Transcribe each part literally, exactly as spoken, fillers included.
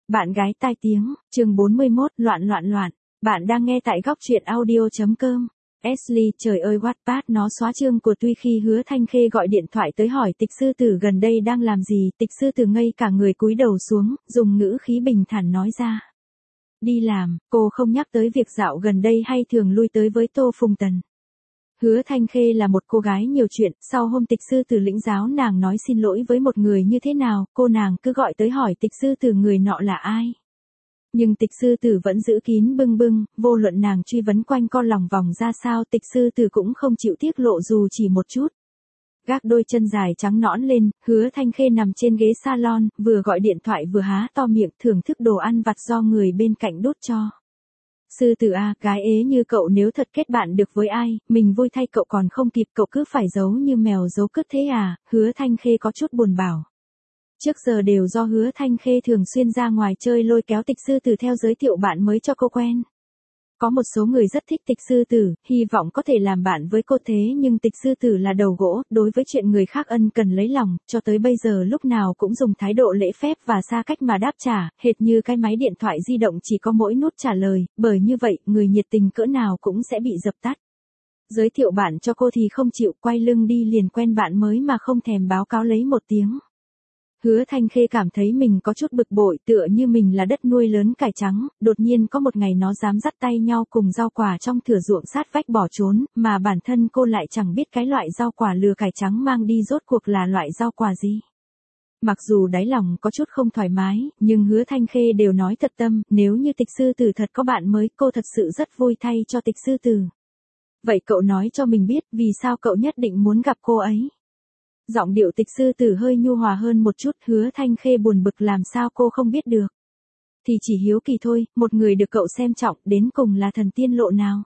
Bạn gái tai tiếng, chương bốn mươi mốt, loạn loạn loạn. Bạn đang nghe tại góc truyện audio.com. Ashley, trời ơi Wattpad nó xóa chương của tuy khi Hứa Thanh Khê gọi điện thoại tới hỏi Tịch Sư Tử gần đây đang làm gì, Tịch Sư Tử ngây cả người cúi đầu xuống, dùng ngữ khí bình thản nói ra. Đi làm, cô không nhắc tới việc dạo gần đây hay thường lui tới với Tô Phùng Tần. Hứa Thanh Khê là một cô gái nhiều chuyện, sau hôm Tịch Sư Tử lĩnh giáo nàng nói xin lỗi với một người như thế nào, cô nàng cứ gọi tới hỏi Tịch Sư Tử người nọ là ai. Nhưng Tịch Sư Tử vẫn giữ kín bưng bưng, vô luận nàng truy vấn quanh co lòng vòng ra sao Tịch Sư Tử cũng không chịu tiết lộ dù chỉ một chút. Gác đôi chân dài trắng nõn lên, Hứa Thanh Khê nằm trên ghế salon, vừa gọi điện thoại vừa há to miệng thưởng thức đồ ăn vặt do người bên cạnh đút cho. Sư Tử à, gái ế như cậu nếu thật kết bạn được với ai, mình vui thay cậu còn không kịp cậu cứ phải giấu như mèo giấu cứt thế à, Hứa Thanh Khê có chút buồn bảo. Trước giờ đều do Hứa Thanh Khê thường xuyên ra ngoài chơi lôi kéo Tịch Sư Tử theo giới thiệu bạn mới cho cô quen. Có một số người rất thích Tịch Sư Tử, hy vọng có thể làm bạn với cô thế nhưng Tịch Sư Tử là đầu gỗ, đối với chuyện người khác ân cần lấy lòng, cho tới bây giờ lúc nào cũng dùng thái độ lễ phép và xa cách mà đáp trả, hệt như cái máy điện thoại di động chỉ có mỗi nút trả lời, bởi như vậy, người nhiệt tình cỡ nào cũng sẽ bị dập tắt. Giới thiệu bạn cho cô thì không chịu, quay lưng đi liền quen bạn mới mà không thèm báo cáo lấy một tiếng. Hứa Thanh Khê cảm thấy mình có chút bực bội tựa như mình là đất nuôi lớn cải trắng, đột nhiên có một ngày nó dám dắt tay nhau cùng rau quả trong thửa ruộng sát vách bỏ trốn, mà bản thân cô lại chẳng biết cái loại rau quả lừa cải trắng mang đi rốt cuộc là loại rau quả gì. Mặc dù đáy lòng có chút không thoải mái, nhưng Hứa Thanh Khê đều nói thật tâm, nếu như Tịch Sư Tử thật có bạn mới, cô thật sự rất vui thay cho Tịch Sư Tử. Vậy cậu nói cho mình biết, vì sao cậu nhất định muốn gặp cô ấy? Giọng điệu Tịch Sư Tử hơi nhu hòa hơn một chút, Hứa Thanh Khê buồn bực làm sao cô không biết được. Thì chỉ hiếu kỳ thôi, một người được cậu xem trọng, đến cùng là thần tiên lộ nào.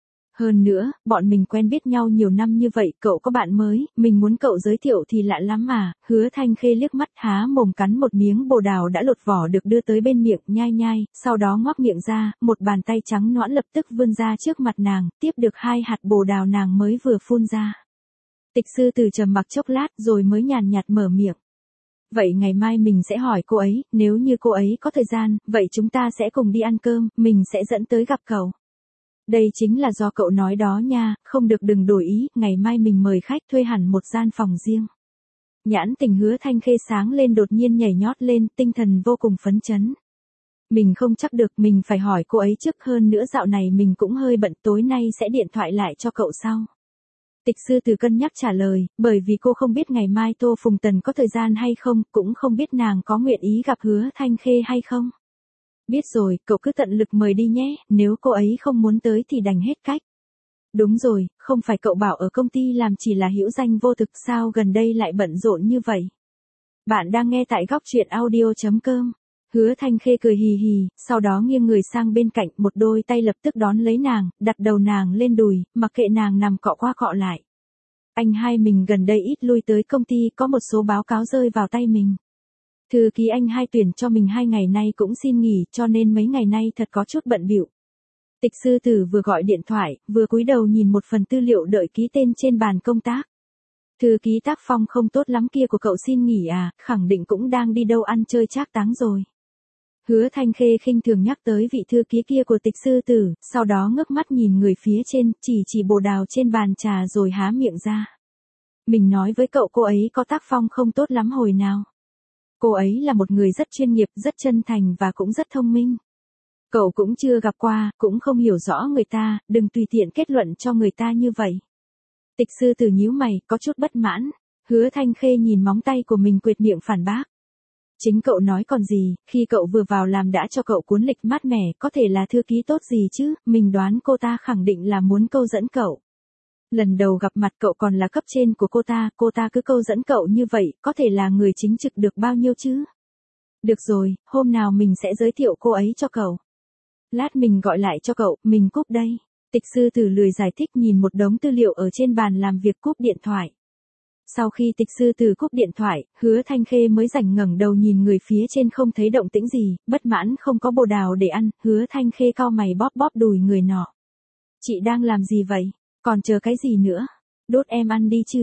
Hơn nữa, bọn mình quen biết nhau nhiều năm như vậy, cậu có bạn mới, mình muốn cậu giới thiệu thì lạ lắm mà. Hứa Thanh Khê liếc mắt há mồm cắn một miếng bồ đào đã lột vỏ được đưa tới bên miệng, nhai nhai, sau đó ngoác miệng ra, một bàn tay trắng nõn lập tức vươn ra trước mặt nàng, tiếp được hai hạt bồ đào nàng mới vừa phun ra. Tịch Sư Tử trầm mặc chốc lát rồi mới nhàn nhạt mở miệng. Vậy ngày mai mình sẽ hỏi cô ấy, nếu như cô ấy có thời gian, vậy chúng ta sẽ cùng đi ăn cơm, mình sẽ dẫn tới gặp cậu. Đây chính là do cậu nói đó nha, không được đừng đổi ý, ngày mai mình mời khách thuê hẳn một gian phòng riêng. Nhãn tình Hứa Thanh Khê sáng lên đột nhiên nhảy nhót lên, tinh thần vô cùng phấn chấn. Mình không chắc được, mình phải hỏi cô ấy trước, hơn nữa dạo này mình cũng hơi bận, tối nay sẽ điện thoại lại cho cậu sau. Tịch Sư Tử cân nhắc trả lời, bởi vì cô không biết ngày mai Tô Phùng Tần có thời gian hay không, cũng không biết nàng có nguyện ý gặp Hứa Thanh Khê hay không. Biết rồi, cậu cứ tận lực mời đi nhé, nếu cô ấy không muốn tới thì đành hết cách. Đúng rồi, không phải cậu bảo ở công ty làm chỉ là hữu danh vô thực sao gần đây lại bận rộn như vậy. Bạn đang nghe tại góc truyện audio.com. Hứa Thanh Khê cười hì hì, sau đó nghiêng người sang bên cạnh, một đôi tay lập tức đón lấy nàng, đặt đầu nàng lên đùi, mặc kệ nàng nằm cọ qua cọ lại. Anh hai mình gần đây ít lui tới công ty, có một số báo cáo rơi vào tay mình. Thư ký anh hai tuyển cho mình hai ngày nay cũng xin nghỉ, cho nên mấy ngày nay thật có chút bận bịu. Tịch Sư Tử vừa gọi điện thoại, vừa cúi đầu nhìn một phần tư liệu đợi ký tên trên bàn công tác. Thư ký tác phong không tốt lắm kia của cậu xin nghỉ à, khẳng định cũng đang đi đâu ăn chơi trác táng rồi. Hứa Thanh Khê khinh thường nhắc tới vị thư ký kia của Tịch Sư Tử, sau đó ngước mắt nhìn người phía trên, chỉ chỉ bồ đào trên bàn trà rồi há miệng ra. Mình nói với cậu cô ấy có tác phong không tốt lắm hồi nào. Cô ấy là một người rất chuyên nghiệp, rất chân thành và cũng rất thông minh. Cậu cũng chưa gặp qua, cũng không hiểu rõ người ta, đừng tùy tiện kết luận cho người ta như vậy. Tịch Sư Tử nhíu mày, có chút bất mãn. Hứa Thanh Khê nhìn móng tay của mình quệt miệng phản bác. Chính cậu nói còn gì, khi cậu vừa vào làm đã cho cậu cuốn lịch mát mẻ, có thể là thư ký tốt gì chứ, mình đoán cô ta khẳng định là muốn câu dẫn cậu. Lần đầu gặp mặt cậu còn là cấp trên của cô ta, cô ta cứ câu dẫn cậu như vậy, có thể là người chính trực được bao nhiêu chứ? Được rồi, hôm nào mình sẽ giới thiệu cô ấy cho cậu. Lát mình gọi lại cho cậu, mình cúp đây. Tịch Sư Tử lười giải thích nhìn một đống tư liệu ở trên bàn làm việc cúp điện thoại. Sau khi Tịch Sư Tử cúp điện thoại, Hứa Thanh Khê mới rảnh ngẩng đầu nhìn người phía trên không thấy động tĩnh gì, bất mãn không có bồ đào để ăn, Hứa Thanh Khê cau mày bóp bóp đùi người nọ. Chị đang làm gì vậy? Còn chờ cái gì nữa? Đốt em ăn đi chứ.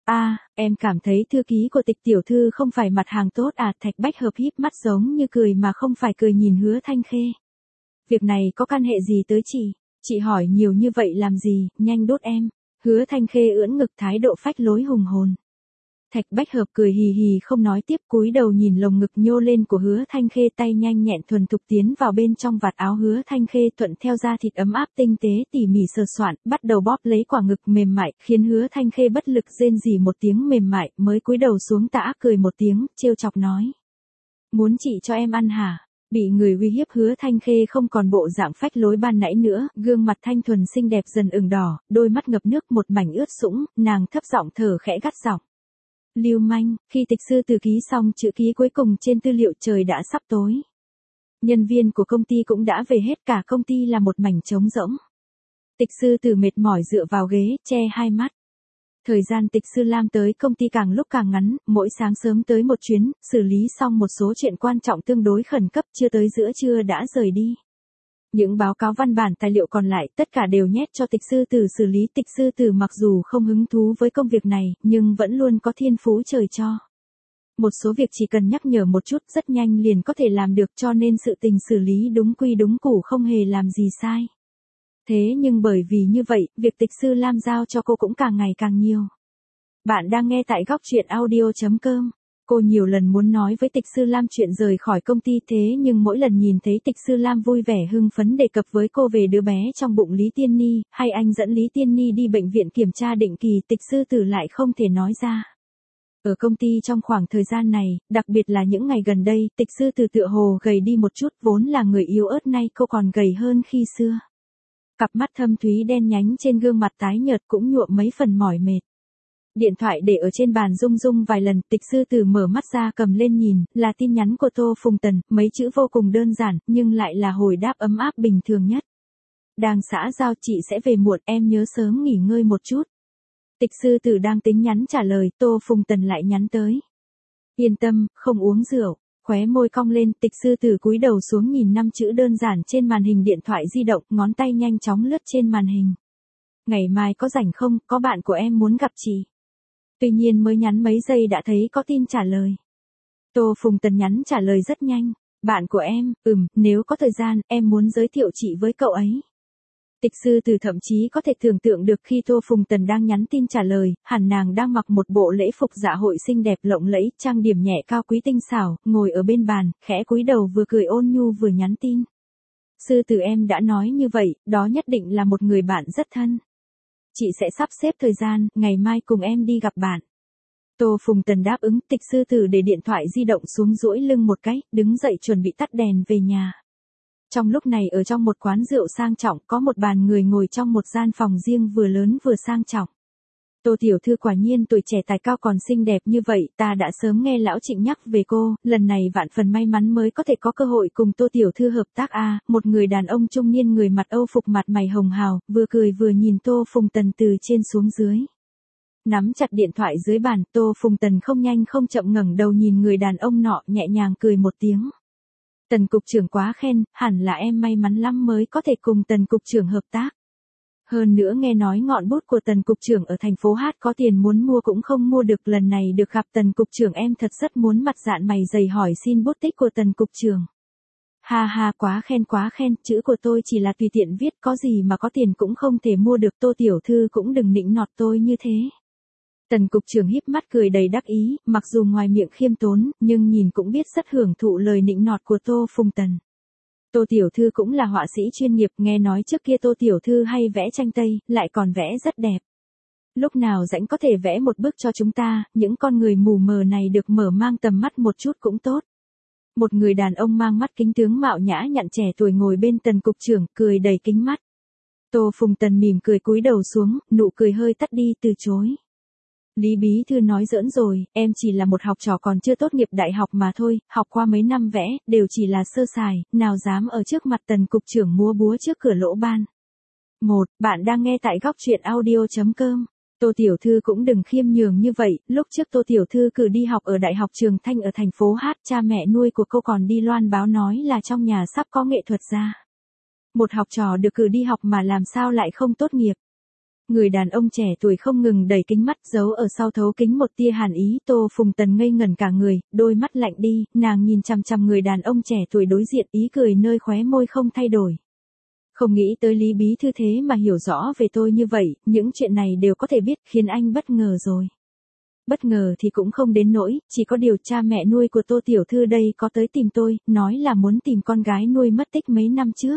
À, em cảm thấy thư ký của Tịch tiểu thư không phải mặt hàng tốt à? Thạch Bách Hợp híp mắt giống như cười mà không phải cười nhìn Hứa Thanh Khê. Việc này có căn hệ gì tới chị? Chị hỏi nhiều như vậy làm gì, nhanh đốt em. Hứa Thanh Khê ưỡn ngực thái độ phách lối hùng hồn. Thạch Bách Hợp cười hì hì không nói tiếp, cúi đầu nhìn lồng ngực nhô lên của Hứa Thanh Khê, tay nhanh nhẹn thuần thục tiến vào bên trong vạt áo Hứa Thanh Khê, thuận theo da thịt ấm áp tinh tế tỉ mỉ sờ soạn, bắt đầu bóp lấy quả ngực mềm mại, khiến Hứa Thanh Khê bất lực rên rỉ một tiếng mềm mại, mới cúi đầu xuống tã cười một tiếng, trêu chọc nói. Muốn chị cho em ăn hả? Bị người uy hiếp Hứa Thanh Khê không còn bộ dạng phách lối ban nãy nữa, gương mặt thanh thuần xinh đẹp dần ửng đỏ, đôi mắt ngập nước một mảnh ướt sũng, nàng thấp giọng thở khẽ gắt giọng. Lưu manh, khi Tịch sư từ ký xong chữ ký cuối cùng trên tư liệu trời đã sắp tối. Nhân viên của công ty cũng đã về hết, cả công ty là một mảnh trống rỗng. Tịch sư từ mệt mỏi dựa vào ghế, che hai mắt. Thời gian Tịch Sư Lam tới công ty càng lúc càng ngắn, mỗi sáng sớm tới một chuyến, xử lý xong một số chuyện quan trọng tương đối khẩn cấp, chưa tới giữa trưa đã rời đi. Những báo cáo văn bản tài liệu còn lại tất cả đều nhét cho Tịch Sư Tử xử lý. Tịch Sư Tử mặc dù không hứng thú với công việc này, nhưng vẫn luôn có thiên phú trời cho. Một số việc chỉ cần nhắc nhở một chút rất nhanh liền có thể làm được, cho nên sự tình xử lý đúng quy đúng củ, không hề làm gì sai. Thế nhưng bởi vì như vậy, việc Tịch Sư Lam giao cho cô cũng càng ngày càng nhiều. Bạn đang nghe tại góc truyện audio chấm com. Cô nhiều lần muốn nói với Tịch Sư Lam chuyện rời khỏi công ty, thế nhưng mỗi lần nhìn thấy Tịch Sư Lam vui vẻ hưng phấn đề cập với cô về đứa bé trong bụng Lý Tiên Ni, hay anh dẫn Lý Tiên Ni đi bệnh viện kiểm tra định kỳ, Tịch Sư Tử lại không thể nói ra. Ở công ty trong khoảng thời gian này, đặc biệt là những ngày gần đây, Tịch Sư Tử tựa hồ gầy đi một chút, vốn là người yếu ớt nay cô còn gầy hơn khi xưa. Cặp mắt thâm thúy đen nhánh trên gương mặt tái nhợt cũng nhuộm mấy phần mỏi mệt. Điện thoại để ở trên bàn rung rung vài lần, Tịch Sư Tử mở mắt ra cầm lên nhìn, là tin nhắn của Tô Phùng Tần, mấy chữ vô cùng đơn giản, nhưng lại là hồi đáp ấm áp bình thường nhất. Đang xã giao, chị sẽ về muộn, em nhớ sớm nghỉ ngơi một chút. Tịch Sư Tử đang tính nhắn trả lời, Tô Phùng Tần lại nhắn tới. Yên tâm, không uống rượu. Khóe môi cong lên, Tịch Sư Tử cúi đầu xuống nhìn năm chữ đơn giản trên màn hình điện thoại di động, ngón tay nhanh chóng lướt trên màn hình. Ngày mai có rảnh không, có bạn của em muốn gặp chị. Tuy nhiên mới nhắn mấy giây đã thấy có tin trả lời. Tô Phùng Tần nhắn trả lời rất nhanh. Bạn của em, ừm, nếu có thời gian, em muốn giới thiệu chị với cậu ấy. Tịch Sư Tử thậm chí có thể tưởng tượng được khi Tô Phùng Tần đang nhắn tin trả lời, hẳn nàng đang mặc một bộ lễ phục dạ hội xinh đẹp lộng lẫy, trang điểm nhẹ cao quý tinh xảo, ngồi ở bên bàn, khẽ cúi đầu vừa cười ôn nhu vừa nhắn tin. Sư Tử em đã nói như vậy, đó nhất định là một người bạn rất thân. Chị sẽ sắp xếp thời gian, ngày mai cùng em đi gặp bạn. Tô Phùng Tần đáp ứng. Tịch Sư Tử để điện thoại di động xuống, duỗi lưng một cái, đứng dậy chuẩn bị tắt đèn về nhà. Trong lúc này ở trong một quán rượu sang trọng, có một bàn người ngồi trong một gian phòng riêng vừa lớn vừa sang trọng. Tô tiểu thư quả nhiên tuổi trẻ tài cao còn xinh đẹp như vậy, ta đã sớm nghe lão Trịnh nhắc về cô, lần này vạn phần may mắn mới có thể có cơ hội cùng Tô tiểu thư hợp tác a. À, một người đàn ông trung niên người mặc Âu phục mặt mày hồng hào, vừa cười vừa nhìn Tô Phùng Tần từ trên xuống dưới. Nắm chặt điện thoại dưới bàn, Tô Phùng Tần không nhanh không chậm ngẩng đầu nhìn người đàn ông nọ, nhẹ nhàng cười một tiếng. Tần cục trưởng quá khen, hẳn là em may mắn lắm mới có thể cùng Tần cục trưởng hợp tác. Hơn nữa nghe nói ngọn bút của Tần cục trưởng ở thành phố Hát có tiền muốn mua cũng không mua được, lần này được gặp Tần cục trưởng em thật rất muốn mặt dạn mày dày hỏi xin bút tích của Tần cục trưởng. Ha ha, quá khen quá khen, chữ của tôi chỉ là tùy tiện viết, có gì mà có tiền cũng không thể mua được, Tô tiểu thư cũng đừng nịnh nọt tôi như thế. Tần cục trưởng híp mắt cười đầy đắc ý, mặc dù ngoài miệng khiêm tốn, nhưng nhìn cũng biết rất hưởng thụ lời nịnh nọt của Tô Phùng Tần. Tô tiểu thư cũng là họa sĩ chuyên nghiệp, nghe nói trước kia Tô tiểu thư hay vẽ tranh Tây, lại còn vẽ rất đẹp. Lúc nào rảnh có thể vẽ một bức cho chúng ta, những con người mù mờ này được mở mang tầm mắt một chút cũng tốt. Một người đàn ông mang mắt kính, tướng mạo nhã nhặn trẻ tuổi ngồi bên Tần cục trưởng, cười đầy kính mắt. Tô Phùng Tần mỉm cười cúi đầu xuống, nụ cười hơi tắt đi, từ chối. Lý bí thư nói giỡn rồi, em chỉ là một học trò còn chưa tốt nghiệp đại học mà thôi, học qua mấy năm vẽ, đều chỉ là sơ sài, nào dám ở trước mặt Tần cục trưởng múa búa trước cửa lỗ ban. Một, bạn đang nghe tại góc truyện audio chấm com. Tô tiểu thư cũng đừng khiêm nhường như vậy, lúc trước Tô tiểu thư cử đi học ở Đại học Trường Thanh ở thành phố Hát, cha mẹ nuôi của cô còn đi loan báo nói là trong nhà sắp có nghệ thuật gia. Một học trò được cử đi học mà làm sao lại không tốt nghiệp. Người đàn ông trẻ tuổi không ngừng đẩy kính mắt, giấu ở sau thấu kính một tia hàn ý. Tô Phùng Tần ngây ngẩn cả người, đôi mắt lạnh đi, nàng nhìn chằm chằm người đàn ông trẻ tuổi đối diện, ý cười nơi khóe môi không thay đổi. Không nghĩ tới Lý bí thư thế mà hiểu rõ về tôi như vậy, những chuyện này đều có thể biết, khiến anh bất ngờ rồi. Bất ngờ thì cũng không đến nỗi, chỉ có điều cha mẹ nuôi của Tô tiểu thư đây có tới tìm tôi, nói là muốn tìm con gái nuôi mất tích mấy năm trước.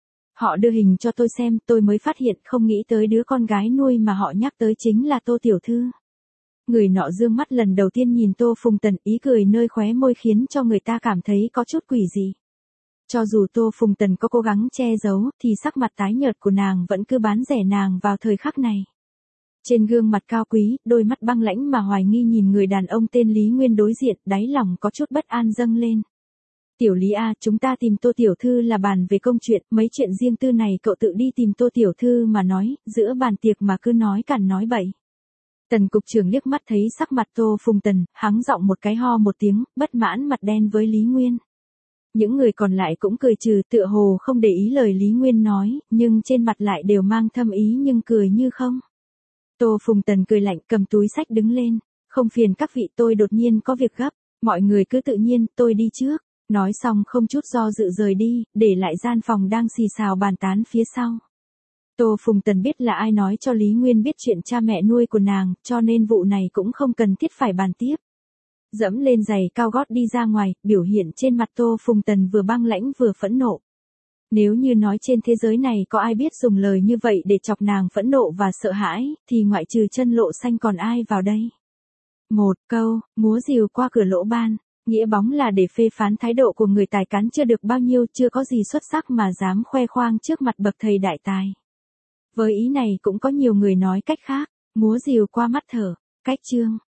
Họ đưa hình cho tôi xem, tôi mới phát hiện, không nghĩ tới đứa con gái nuôi mà họ nhắc tới chính là Tô tiểu thư. Người nọ dương mắt lần đầu tiên nhìn Tô Phùng Tần, ý cười nơi khóe môi khiến cho người ta cảm thấy có chút quỷ dị. Cho dù Tô Phùng Tần có cố gắng che giấu, thì sắc mặt tái nhợt của nàng vẫn cứ bán rẻ nàng vào thời khắc này. Trên gương mặt cao quý, đôi mắt băng lãnh mà hoài nghi nhìn người đàn ông tên Lý Nguyên đối diện, đáy lòng có chút bất an dâng lên. Tiểu Lý A, chúng ta tìm Tô tiểu thư là bàn về công chuyện, mấy chuyện riêng tư này cậu tự đi tìm Tô tiểu thư mà nói, giữa bàn tiệc mà cứ nói cằn nói bậy. Tần cục trưởng liếc mắt thấy sắc mặt Tô Phùng Tần, hắng giọng một cái ho một tiếng, bất mãn mặt đen với Lý Nguyên. Những người còn lại cũng cười trừ, tựa hồ không để ý lời Lý Nguyên nói, nhưng trên mặt lại đều mang thâm ý nhưng cười như không. Tô Phùng Tần cười lạnh, cầm túi sách đứng lên, không phiền các vị, tôi đột nhiên có việc gấp, mọi người cứ tự nhiên, tôi đi trước. Nói xong không chút do dự rời đi, để lại gian phòng đang xì xào bàn tán phía sau. Tô Phùng Tần biết là ai nói cho Lý Nguyên biết chuyện cha mẹ nuôi của nàng, cho nên vụ này cũng không cần thiết phải bàn tiếp. Dẫm lên giày cao gót đi ra ngoài, biểu hiện trên mặt Tô Phùng Tần vừa băng lãnh vừa phẫn nộ. Nếu như nói trên thế giới này có ai biết dùng lời như vậy để chọc nàng phẫn nộ và sợ hãi, thì ngoại trừ chân lộ xanh còn ai vào đây. Một câu, múa rìu qua cửa lỗ ban, nghĩa bóng là để phê phán thái độ của người tài cán chưa được bao nhiêu, chưa có gì xuất sắc mà dám khoe khoang trước mặt bậc thầy đại tài. Với ý này cũng có nhiều người nói cách khác, múa rìu qua mắt thở, cách chương.